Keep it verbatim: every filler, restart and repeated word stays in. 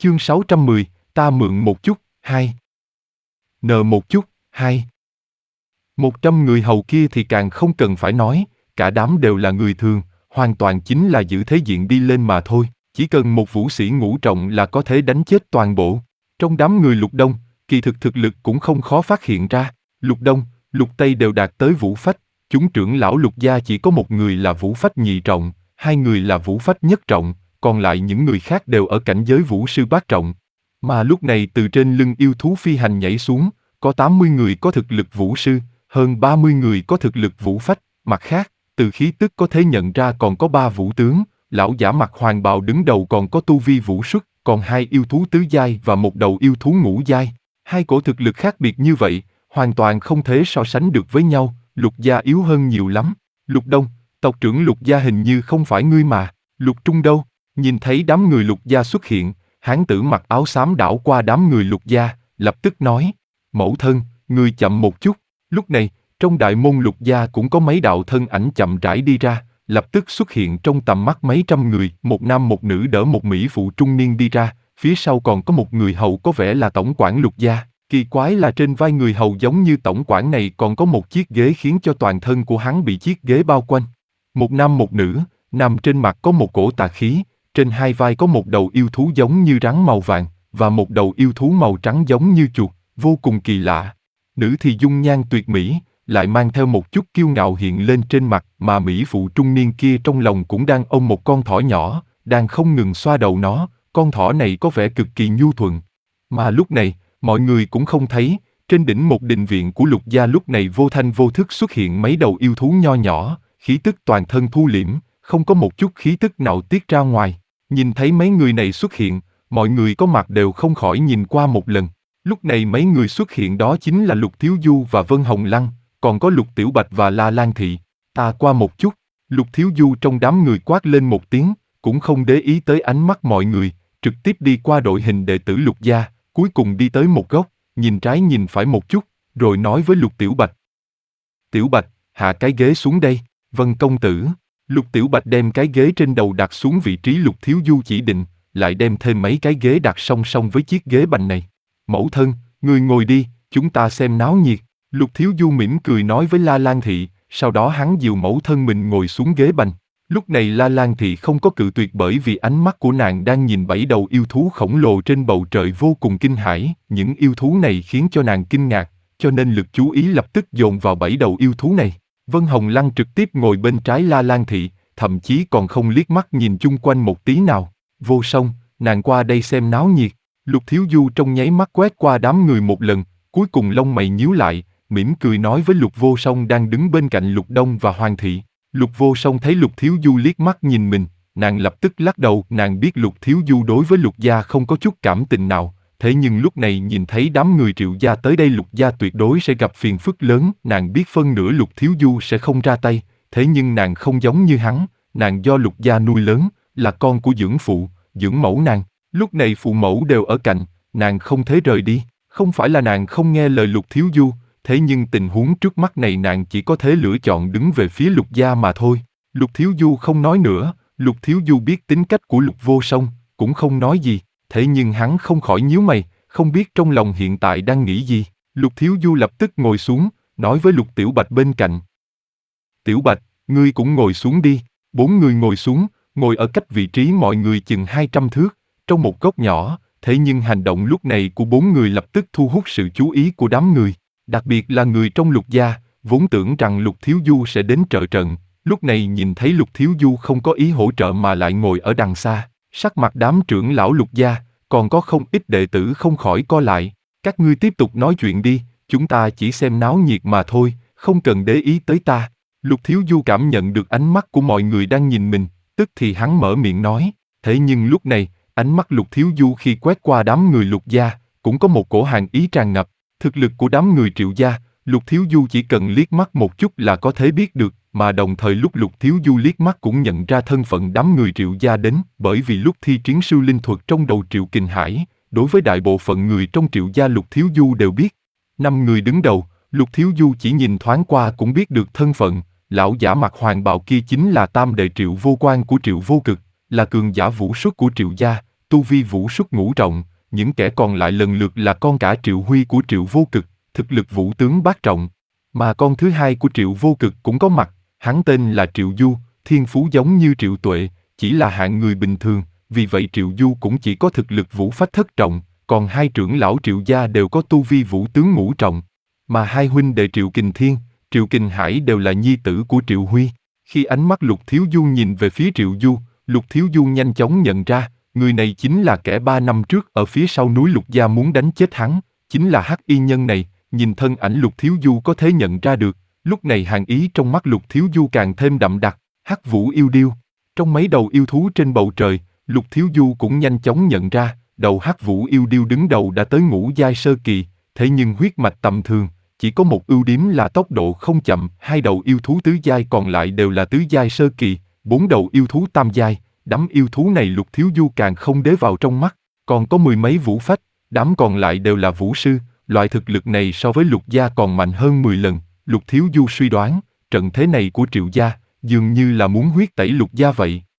Chương sáu trăm mười, ta mượn một chút, hai. Nợ một chút, hai. Một trăm người hầu kia thì càng không cần phải nói, cả đám đều là người thường, hoàn toàn chính là giữ thế diện đi lên mà thôi, chỉ cần một vũ sĩ ngũ trọng là có thể đánh chết toàn bộ. Trong đám người Lục Đông, kỳ thực thực lực cũng không khó phát hiện ra, Lục Đông, Lục Tây đều đạt tới vũ phách, chúng trưởng lão Lục gia chỉ có một người là vũ phách nhị trọng, hai người là vũ phách nhất trọng, còn lại những người khác đều ở cảnh giới vũ sư bát trọng. Mà lúc này từ trên lưng yêu thú phi hành nhảy xuống, có tám mươi người có thực lực vũ sư, hơn ba mươi người có thực lực vũ phách, mặt khác, từ khí tức có thể nhận ra còn có ba vũ tướng, lão giả mặc hoàng bào đứng đầu còn có tu vi vũ xuất, còn hai yêu thú tứ giai và một đầu yêu thú ngũ giai. Hai cổ thực lực khác biệt như vậy, hoàn toàn không thể so sánh được với nhau, Lục gia yếu hơn nhiều lắm. Lục Đông, tộc trưởng Lục gia hình như không phải ngươi mà, Lục Trung đâu? Nhìn thấy đám người Lục gia xuất hiện, hán tử mặc áo xám đảo qua đám người Lục gia, lập tức nói, mẫu thân, ngươi chậm một chút. Lúc này, trong đại môn Lục gia cũng có mấy đạo thân ảnh chậm rãi đi ra, lập tức xuất hiện trong tầm mắt mấy trăm người, một nam một nữ đỡ một mỹ phụ trung niên đi ra, phía sau còn có một người hầu có vẻ là tổng quản Lục gia. Kỳ quái là trên vai người hầu giống như tổng quản này còn có một chiếc ghế khiến cho toàn thân của hắn bị chiếc ghế bao quanh. Một nam một nữ, nam trên mặt có một cổ tà khí, trên hai vai có một đầu yêu thú giống như rắn màu vàng, và một đầu yêu thú màu trắng giống như chuột, vô cùng kỳ lạ. Nữ thì dung nhan tuyệt mỹ, lại mang theo một chút kiêu ngạo hiện lên trên mặt, mà mỹ phụ trung niên kia trong lòng cũng đang ôm một con thỏ nhỏ, đang không ngừng xoa đầu nó, con thỏ này có vẻ cực kỳ nhu thuận. Mà lúc này, mọi người cũng không thấy, trên đỉnh một đình viện của Lục gia lúc này vô thanh vô thức xuất hiện mấy đầu yêu thú nho nhỏ, khí tức toàn thân thu liễm, không có một chút khí tức nào tiết ra ngoài. Nhìn thấy mấy người này xuất hiện, mọi người có mặt đều không khỏi nhìn qua một lần. Lúc này mấy người xuất hiện đó chính là Lục Thiếu Du và Vân Hồng Lăng, còn có Lục Tiểu Bạch và La Lan Thị. Ta qua một chút, Lục Thiếu Du trong đám người quát lên một tiếng, cũng không để ý tới ánh mắt mọi người, trực tiếp đi qua đội hình đệ tử Lục gia, cuối cùng đi tới một góc, nhìn trái nhìn phải một chút, rồi nói với Lục Tiểu Bạch. Tiểu Bạch, hạ cái ghế xuống đây. Vân công tử. Lục Tiểu Bạch đem cái ghế trên đầu đặt xuống vị trí Lục Thiếu Du chỉ định, lại đem thêm mấy cái ghế đặt song song với chiếc ghế bành này. Mẫu thân, người ngồi đi, chúng ta xem náo nhiệt. Lục Thiếu Du mỉm cười nói với La Lan Thị, sau đó hắn dìu mẫu thân mình ngồi xuống ghế bành. Lúc này La Lan Thị không có cự tuyệt bởi vì ánh mắt của nàng đang nhìn bảy đầu yêu thú khổng lồ trên bầu trời vô cùng kinh hãi. Những yêu thú này khiến cho nàng kinh ngạc, cho nên lực chú ý lập tức dồn vào bảy đầu yêu thú này. Vân Hồng Lăng trực tiếp ngồi bên trái La Lan Thị, thậm chí còn không liếc mắt nhìn chung quanh một tí nào. Vô Song, nàng qua đây xem náo nhiệt. Lục Thiếu Du trong nháy mắt quét qua đám người một lần, cuối cùng lông mày nhíu lại, mỉm cười nói với Lục Vô Song đang đứng bên cạnh Lục Đông và Hoàng Thị. Lục Vô Song thấy Lục Thiếu Du liếc mắt nhìn mình, nàng lập tức lắc đầu. Nàng biết Lục Thiếu Du đối với Lục gia không có chút cảm tình nào, thế nhưng lúc này nhìn thấy đám người Triệu gia tới đây, Lục gia tuyệt đối sẽ gặp phiền phức lớn. Nàng biết phân nửa Lục Thiếu Du sẽ không ra tay, thế nhưng nàng không giống như hắn, nàng do Lục gia nuôi lớn, là con của dưỡng phụ, dưỡng mẫu nàng. Lúc này phụ mẫu đều ở cạnh, nàng không thể rời đi. Không phải là nàng không nghe lời Lục Thiếu Du, thế nhưng tình huống trước mắt này nàng chỉ có thể lựa chọn đứng về phía Lục gia mà thôi. Lục Thiếu Du không nói nữa, Lục Thiếu Du biết tính cách của Lục Vô Song, cũng không nói gì, thế nhưng hắn không khỏi nhíu mày, không biết trong lòng hiện tại đang nghĩ gì. Lục Thiếu Du lập tức ngồi xuống, nói với Lục Tiểu Bạch bên cạnh. Tiểu Bạch, ngươi cũng ngồi xuống đi. Bốn người ngồi xuống, ngồi ở cách vị trí mọi người chừng hai trăm thước, trong một góc nhỏ, thế nhưng hành động lúc này của bốn người lập tức thu hút sự chú ý của đám người. Đặc biệt là người trong Lục gia, vốn tưởng rằng Lục Thiếu Du sẽ đến trợ trận, lúc này nhìn thấy Lục Thiếu Du không có ý hỗ trợ mà lại ngồi ở đằng xa, sắc mặt đám trưởng lão Lục gia, còn có không ít đệ tử không khỏi co lại. Các ngươi tiếp tục nói chuyện đi, chúng ta chỉ xem náo nhiệt mà thôi, không cần để ý tới ta. Lục Thiếu Du cảm nhận được ánh mắt của mọi người đang nhìn mình, tức thì hắn mở miệng nói, thế nhưng lúc này, ánh mắt Lục Thiếu Du khi quét qua đám người Lục gia, cũng có một cổ hàn ý tràn ngập. Thực lực của đám người Triệu gia, Lục Thiếu Du chỉ cần liếc mắt một chút là có thể biết được, mà đồng thời lúc Lục Thiếu Du liếc mắt cũng nhận ra thân phận đám người Triệu gia đến, bởi vì lúc thi triển siêu linh thuật trong đầu Triệu Kình Hải, đối với đại bộ phận người trong Triệu gia Lục Thiếu Du đều biết. Năm người đứng đầu, Lục Thiếu Du chỉ nhìn thoáng qua cũng biết được thân phận, lão giả mặc hoàng bào kia chính là tam đệ Triệu Vô Quan của Triệu Vô Cực, là cường giả vũ xuất của Triệu gia, tu vi vũ xuất ngũ trọng, những kẻ còn lại lần lượt là con cả Triệu Huy của Triệu Vô Cực, thực lực vũ tướng bát trọng. Mà con thứ hai của Triệu Vô Cực cũng có mặt, hắn tên là Triệu Du, thiên phú giống như Triệu Tuệ, chỉ là hạng người bình thường, vì vậy Triệu Du cũng chỉ có thực lực vũ phách thất trọng, còn hai trưởng lão Triệu gia đều có tu vi vũ tướng ngũ trọng. Mà hai huynh đệ Triệu Kình Thiên, Triệu Kình Hải đều là nhi tử của Triệu Huy. Khi ánh mắt Lục Thiếu Du nhìn về phía Triệu Du, Lục Thiếu Du nhanh chóng nhận ra, người này chính là kẻ ba năm trước ở phía sau núi Lục gia muốn đánh chết hắn, chính là hắc y nhân này. Nhìn thân ảnh Lục Thiếu Du có thể nhận ra được, lúc này hàn ý trong mắt Lục Thiếu Du càng thêm đậm đặc. Hắc Vũ yêu điêu. Trong mấy đầu yêu thú trên bầu trời, Lục Thiếu Du cũng nhanh chóng nhận ra, đầu Hắc Vũ yêu điêu đứng đầu đã tới ngũ giai sơ kỳ, thế nhưng huyết mạch tầm thường, chỉ có một ưu điểm là tốc độ không chậm, hai đầu yêu thú tứ giai còn lại đều là tứ giai sơ kỳ, bốn đầu yêu thú tam giai, đám yêu thú này Lục Thiếu Du càng không đế vào trong mắt, còn có mười mấy vũ phách, đám còn lại đều là vũ sư, loại thực lực này so với Lục gia còn mạnh hơn mười lần. Lục Thiếu Du suy đoán, trận thế này của Triệu gia, dường như là muốn huyết tẩy Lục gia vậy.